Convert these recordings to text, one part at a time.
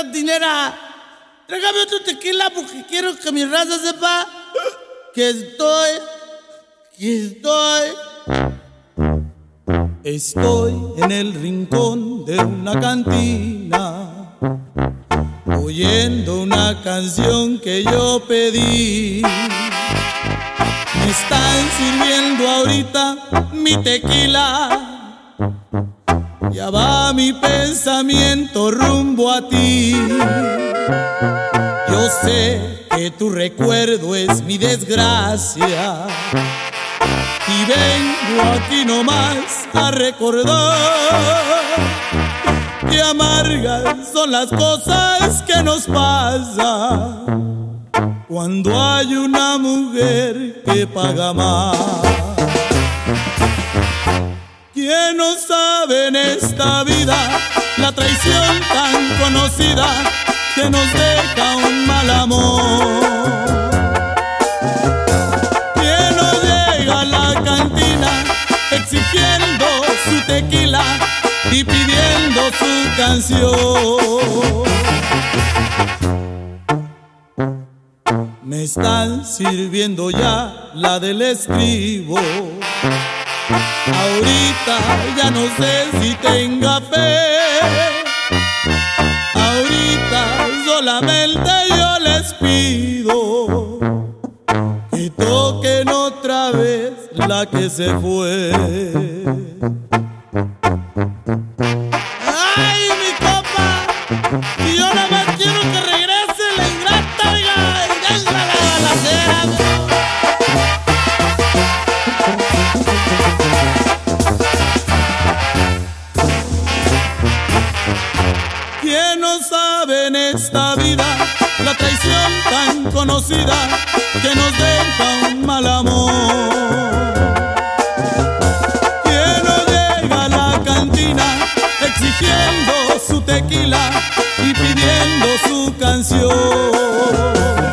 cantinera, tráigame otro tequila porque quiero que mi raza sepa que estoy en el rincón de una cantina, oyendo una canción que yo pedí. Me están sirviendo ahorita mi tequila, ya va mi pensamiento rumbo a ti. Yo sé que tu recuerdo es mi desgracia y vengo aquí nomás a recordar que amargas son las cosas que nos pasan cuando hay una mujer que paga más. ¿Quién no sabe en esta vida la traición tan conocida que nos deja un mal amor? ¿Quién no llega a la cantina exigiendo su tequila y pidiendo su canción? Me están sirviendo ya la del escribo. Ahorita ya no sé si tenga fe. Ahorita solamente yo les pido que toquen otra vez la que se fue. ¡Ay, mi copa! Y yo nada más quiero que regrese la ingrata, oiga, y venga la balacera. ¿Quién no sabe en esta vida la traición tan conocida que nos deja un mal amor? ¿Quién no llega a la cantina exigiendo su tequila y pidiendo su canción?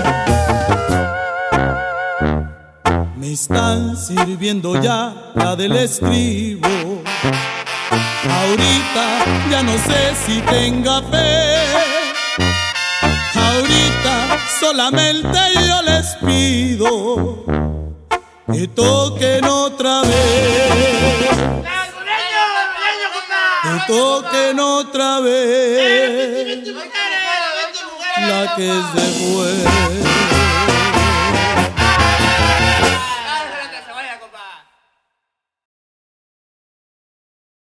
Me están sirviendo ya la del escribo. Ahorita ya no sé si tenga fe. Ahorita solamente yo les pido que toquen otra vez. Que toquen otra vez la que se fue.